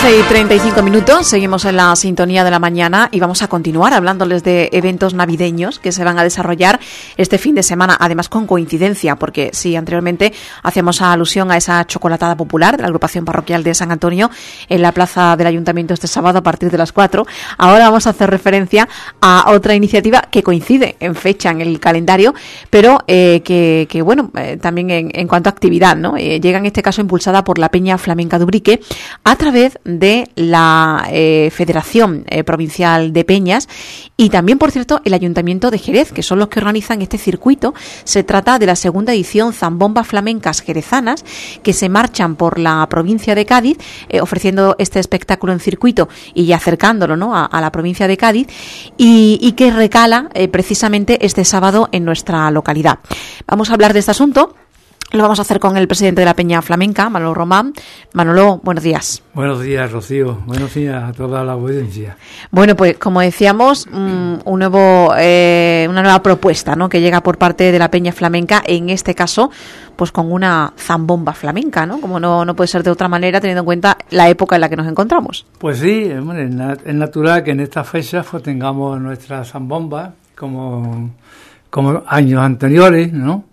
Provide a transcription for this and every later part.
11:35, seguimos en la sintonía de la mañana y vamos a continuar hablándoles de eventos navideños que se van a desarrollar este fin de semana, además con coincidencia, porque sí, anteriormente hacíamos alusión a esa chocolatada popular de la agrupación parroquial de San Antonio en la plaza del Ayuntamiento este sábado a partir de las 4. Ahora vamos a hacer referencia a otra iniciativa que coincide en fecha en el calendario, pero también en cuanto a actividad, ¿no? Llega en este caso impulsada por la Peña Flamenca de Ubrique a través de la Federación Provincial de Peñas y también, por cierto, el Ayuntamiento de Jerez, que son los que organizan este circuito. Se trata de la segunda edición Zambombas Flamencas Jerezanas, que se marchan por la provincia de Cádiz, ofreciendo este espectáculo en circuito y acercándolo, ¿no?, a la provincia de Cádiz, y que recala precisamente este sábado en nuestra localidad. Vamos a hablar de este asunto. Lo vamos a hacer con el presidente de la Peña Flamenca, Manolo Román. Manolo, buenos días. Buenos días, Rocío. Buenos días a toda la audiencia. Bueno, pues como decíamos, una nueva propuesta, ¿no?, que llega por parte de la Peña Flamenca, en este caso, pues con una zambomba flamenca, ¿no? Como no puede ser de otra manera, teniendo en cuenta la época en la que nos encontramos. Pues sí, hombre, es natural que en estas fechas pues tengamos nuestra zambomba como años anteriores, ¿no?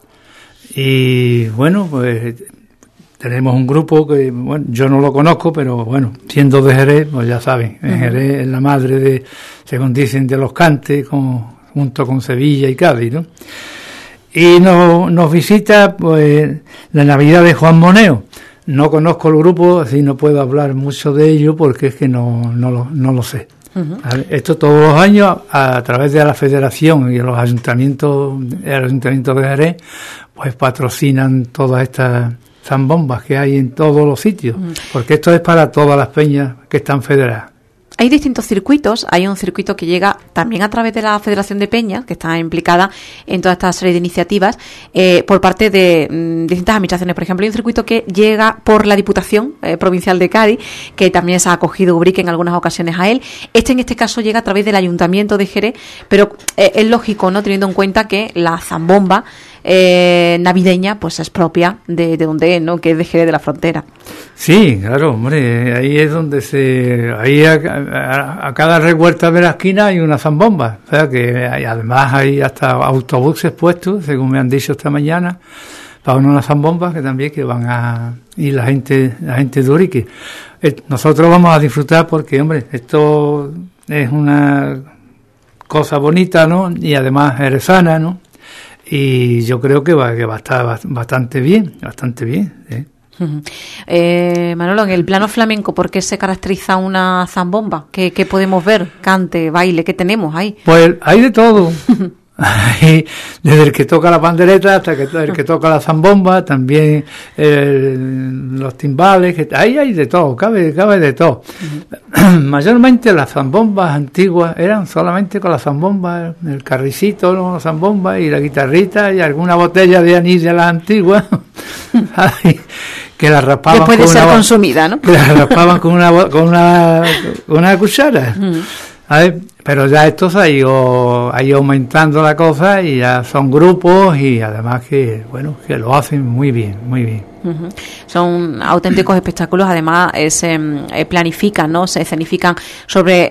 Y bueno, pues tenemos un grupo que, bueno, yo no lo conozco, pero bueno, siendo de Jerez, pues ya saben, en Jerez es la madre de, según dicen, de los cantes, junto con Sevilla y Cádiz, ¿no? Y nos visita, pues, la Navidad de Juan Moneo. No conozco el grupo, así no puedo hablar mucho de ello porque es que no lo sé. Esto todos los años, a través de la Federación y los ayuntamientos de Jerez, pues patrocinan todas estas zambombas que hay en todos los sitios, porque esto es para todas las peñas que están federadas. Hay distintos circuitos. Hay un circuito que llega también a través de la Federación de Peñas, que está implicada en toda esta serie de iniciativas, por parte de distintas administraciones. Por ejemplo, hay un circuito que llega por la Diputación Provincial de Cádiz, que también se ha acogido Ubrique en algunas ocasiones a él. En este caso llega a través del Ayuntamiento de Jerez, pero es lógico, ¿no?, teniendo en cuenta que la zambomba navideña pues es propia de donde, ¿no?, que es de Jerez de la Frontera. Sí, claro, hombre, ahí es donde a cada revuelta de la esquina hay una zambomba, o sea que además hay hasta autobuses puestos, según me han dicho esta mañana, para unas zambombas que también que van a ir la gente de Ubrique. Nosotros vamos a disfrutar porque, hombre, esto es una cosa bonita, ¿no?, y además jerezana, ¿no? Y yo creo que va a estar bastante bien, ¿eh? Manolo, en el plano flamenco, ¿por qué se caracteriza una zambomba? ¿Qué podemos ver? Cante, baile, ¿qué tenemos ahí? Pues hay de todo. Desde el que toca la pandereta hasta el que toca la zambomba, también los timbales, ahí hay de todo, cabe de todo. Mayormente las zambombas antiguas eran solamente con la zambomba, el carricito, ¿no?, la zambomba y la guitarrita y alguna botella de anís de las antiguas que la raspaban, que puede ser consumida, ¿no? Que la raspaban con una cuchara. Pero ya esto se ha ido aumentando la cosa y ya son grupos y además que lo hacen muy bien, muy bien. Son auténticos espectáculos. Además se planifican, ¿no?, se escenifican sobre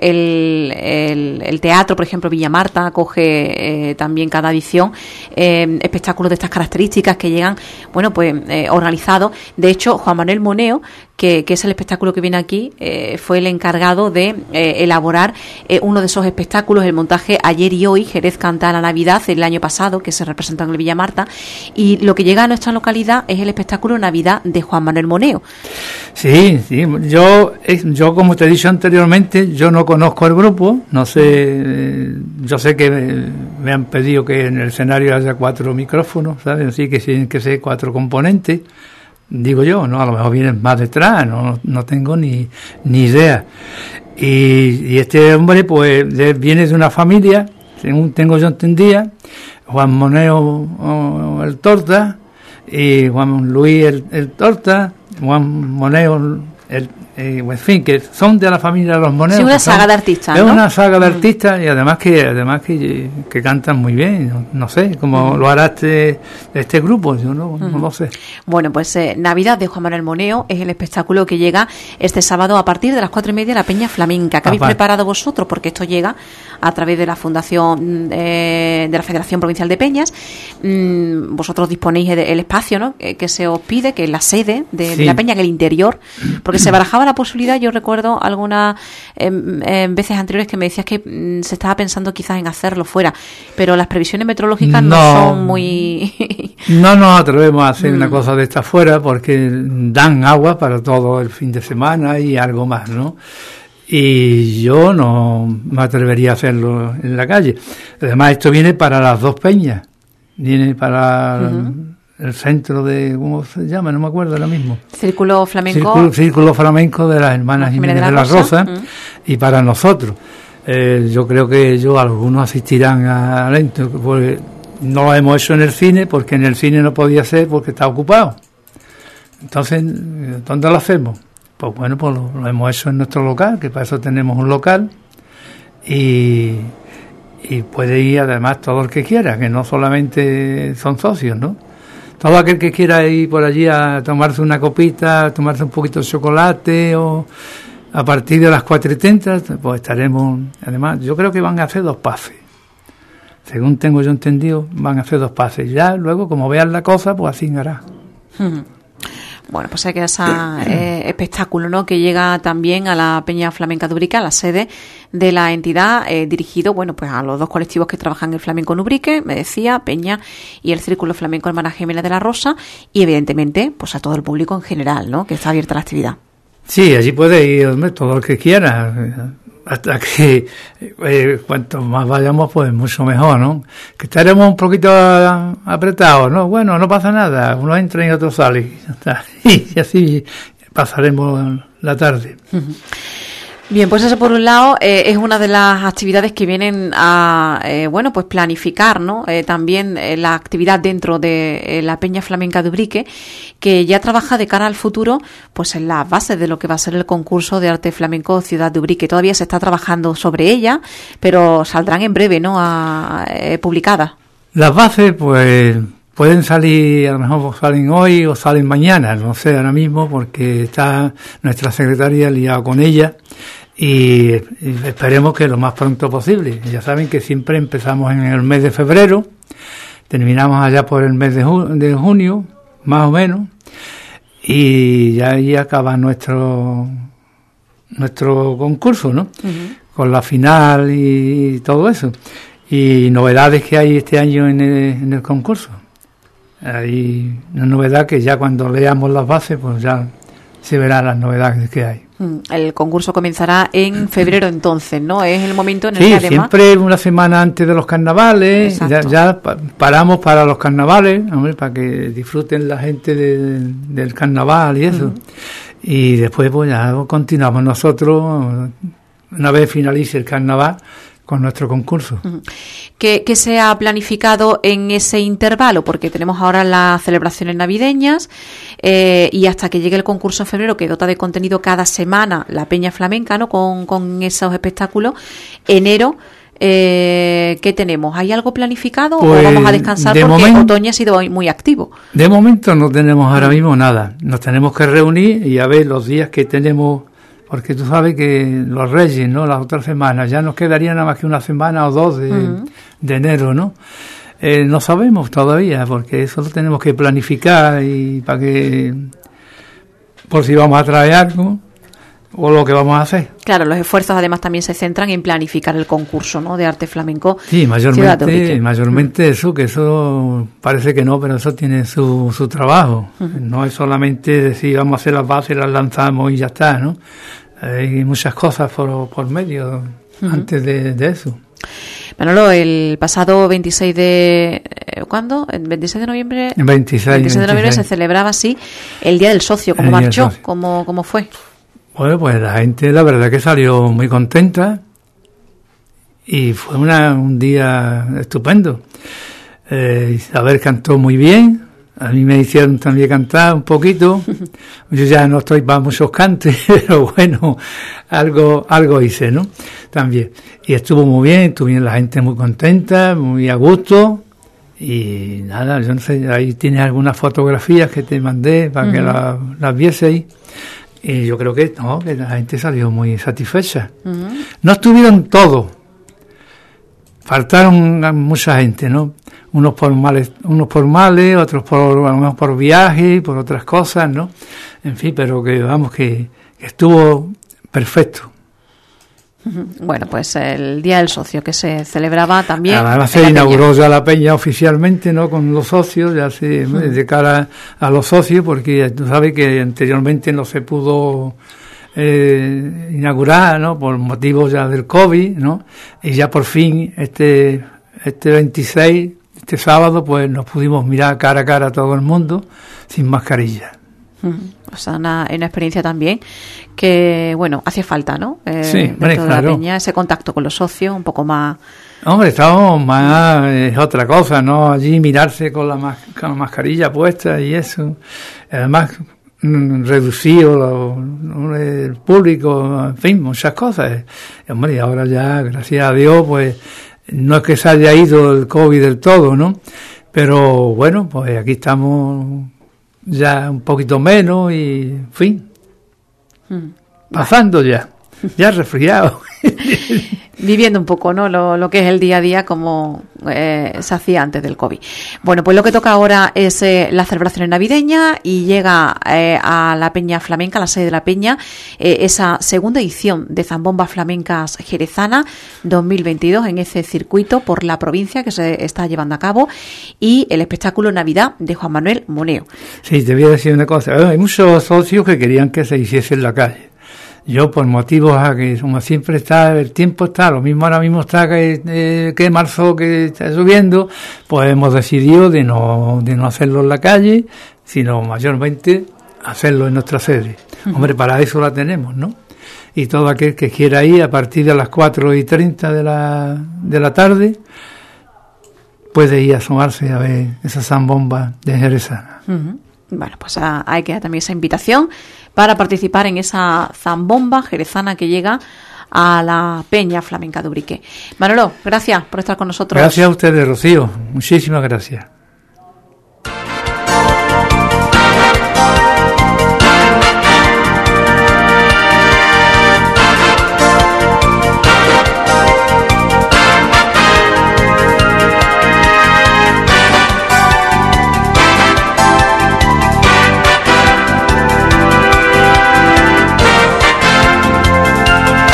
el teatro. Por ejemplo, Villamarta acoge también cada edición espectáculos de estas características que llegan, organizados. De hecho, Juan Manuel Moneo, que es el espectáculo que viene aquí, fue el encargado de elaborar uno de esos espectáculos, el montaje Ayer y Hoy, Jerez canta la Navidad, el año pasado, que se representó en el Villamarta, y lo que llega a nuestra localidad es el espectáculo Navidad de Juan Manuel Moneo. Sí, yo como te he dicho anteriormente, yo no conozco el grupo, no sé, yo sé que me han pedido que en el escenario haya 4 micrófonos, ¿sabes? Así que tienen que ser 4 componentes. Digo yo, no, a lo mejor vienen más detrás, no tengo ni idea. Y este hombre pues viene de una familia, según tengo yo entendida, Juan Moneo el Torta y Juan Luis el Torta, Juan Moneo en fin, que son de la familia de los Moneo. Sí, una saga de artistas, ¿no? Es ¿no? una saga de artistas y además que cantan muy bien, no sé, cómo lo hará este grupo, yo no lo sé. Bueno, pues Navidad de Juan Manuel Moneo es el espectáculo que llega este sábado a partir de las 4:30 a la Peña Flamenca. ¿Qué habéis preparado vosotros? Porque esto llega a través de la Fundación de la Federación Provincial de Peñas. Vosotros disponéis del espacio, ¿no? Que se os pide, que es la sede de la Peña, en el interior, porque se barajaba la posibilidad, yo recuerdo algunas veces anteriores que me decías que se estaba pensando quizás en hacerlo fuera, pero las previsiones meteorológicas no son muy... No nos atrevemos a hacer una cosa de esta fuera porque dan agua para todo el fin de semana y algo más, ¿no? Y yo no me atrevería a hacerlo en la calle. Además, esto viene para las dos peñas, viene para... el centro de, ¿cómo se llama? No me acuerdo ahora mismo. Círculo Flamenco. Círculo Flamenco de las hermanas Jiménez de la Rosa. Y para nosotros. Yo creo que algunos asistirán al evento, porque no lo hemos hecho en el cine, porque en el cine no podía ser porque está ocupado. Entonces, ¿dónde lo hacemos? Pues bueno, pues lo hemos hecho en nuestro local, que para eso tenemos un local. Y puede ir además todo el que quiera, que no solamente son socios, ¿no? Todo aquel que quiera ir por allí a tomarse una copita, a tomarse un poquito de chocolate, o a partir de las 4:30, pues estaremos. Además, yo creo que van a hacer 2 pases. Según tengo yo entendido, van a hacer 2 pases. Ya luego, como vean la cosa, pues así hará. Bueno, pues hay que ese espectáculo, ¿no?, que llega también a la Peña Flamenca de Ubrique, a la sede de la entidad, dirigido, bueno, pues a los 2 colectivos que trabajan en el flamenco en Ubrique, me decía, Peña y el Círculo Flamenco Hermanas Jiménez de la Rosa, y evidentemente, pues a todo el público en general, ¿no?, que está abierta la actividad. Sí, allí puede ir todo el que quiera. Hasta que cuanto más vayamos, pues mucho mejor, ¿no? Que estaremos un poquito apretados, ¿no? Bueno, no pasa nada, uno entra y otro sale, y así pasaremos la tarde. Bien, pues eso por un lado es una de las actividades que vienen a pues planificar, ¿no? También la actividad dentro de la Peña Flamenca de Ubrique, que ya trabaja de cara al futuro, pues en las bases de lo que va a ser el concurso de arte flamenco Ciudad de Ubrique. Todavía se está trabajando sobre ella, pero saldrán en breve, ¿no?, publicadas. Las bases, pues pueden salir, a lo mejor salen hoy o salen mañana, no sé ahora mismo, porque está nuestra secretaria liada con ella, y esperemos que lo más pronto posible. Ya saben que siempre empezamos en el mes de febrero, terminamos allá por el mes de junio, más o menos, y ya ahí acaba nuestro concurso, ¿no? Con la final y todo eso. Y novedades que hay este año en el concurso. Hay una novedad que ya cuando leamos las bases, pues ya se verán las novedades que hay. El concurso comenzará en febrero entonces, ¿no? Es el momento en el que además... siempre una semana antes de los carnavales. Ya paramos para los carnavales, hombre, para que disfruten la gente del carnaval y eso. Y después pues ya continuamos nosotros, una vez finalice el carnaval, con nuestro concurso. ¿Qué se ha planificado en ese intervalo? Porque tenemos ahora las celebraciones navideñas y hasta que llegue el concurso en febrero, que dota de contenido cada semana la Peña Flamenca, ¿no?, con esos espectáculos. Enero, ¿qué tenemos? ¿Hay algo planificado o vamos a descansar porque otoño ha sido muy activo? De momento no tenemos ahora mismo nada. Nos tenemos que reunir y a ver los días que tenemos. Porque tú sabes que los Reyes, ¿no?, las otras semanas, ya nos quedaría nada más que una semana o 2 de enero, ¿no? No sabemos todavía, porque eso lo tenemos que planificar y para que, por si vamos a traer algo o lo que vamos a hacer. Claro, los esfuerzos además también se centran en planificar el concurso, ¿no?, de arte flamenco. Sí, mayormente eso, que eso parece que no, pero eso tiene su trabajo. No es solamente decir vamos a hacer las bases, las lanzamos y ya está, ¿no? Hay muchas cosas por medio antes de eso. Manolo, el pasado 26 de... ¿Cuándo? ¿El 26 de noviembre? El 26 de noviembre se celebraba así el Día del Socio. ¿Cómo marchó? ¿Cómo fue? Bueno, pues la gente, la verdad que salió muy contenta y fue un día estupendo. Isabel cantó muy bien, A mí me hicieron también cantar un poquito. Yo ya no estoy para muchos cantes, pero bueno, algo hice, ¿no? También. Y estuvo muy bien, estuvieron la gente muy contenta, muy a gusto. Y nada, yo no sé, ahí tienes algunas fotografías que te mandé para que las vieseis. Y yo creo que la gente salió muy satisfecha. No estuvieron todos. Faltaron mucha gente, ¿no? Unos por males, otros por viaje, por otras cosas, ¿no? En fin, pero que vamos, que estuvo perfecto. Bueno, pues el Día del Socio que se celebraba también. Además se inauguró ya la peña oficialmente, ¿no? Con los socios, ya se de cara a los socios, porque tú sabes que anteriormente no se pudo inaugurar, ¿no? Por motivos ya del COVID, ¿no? Y ya por fin este 26, este sábado, pues nos pudimos mirar cara a cara a todo el mundo sin mascarilla. O sea, una experiencia también que, bueno, hacía falta, ¿no? Sí, dentro de claro. la peña, ese contacto con los socios, un poco más... Hombre, estábamos más, es otra cosa, ¿no? Allí mirarse con la mascarilla puesta y eso. Además, reducido el público, en fin, muchas cosas. Hombre, y ahora ya, gracias a Dios, pues, no es que se haya ido el COVID del todo, ¿no? Pero bueno, pues aquí estamos ya un poquito menos y, en fin, pasando ya resfriado. Viviendo un poco, ¿no? Lo que es el día a día como se hacía antes del COVID. Bueno, pues lo que toca ahora es la celebración navideña y llega a la Peña Flamenca, a la sede de la Peña, esa segunda edición de Zambombas Flamencas Jerezana 2022 en ese circuito por la provincia que se está llevando a cabo y el espectáculo Navidad de Juan Manuel Moneo. Sí, te voy a decir una cosa. Hay muchos socios que querían que se hiciese en la calle. Yo, por motivos a que, como siempre está, el tiempo está, lo mismo ahora mismo está que marzo, que está lloviendo, pues hemos decidido de no hacerlo en la calle, sino mayormente hacerlo en nuestra sede. Hombre, para eso la tenemos, ¿no? Y todo aquel que quiera ir a partir de las 4:30 de la tarde, puede ir a asomarse a ver esa zambomba de Jerezana. Bueno, pues hay que dar también esa invitación para participar en esa zambomba jerezana que llega a la Peña Flamenca de Ubrique. Manolo, gracias por estar con nosotros. Gracias a ustedes, Rocío. Muchísimas gracias.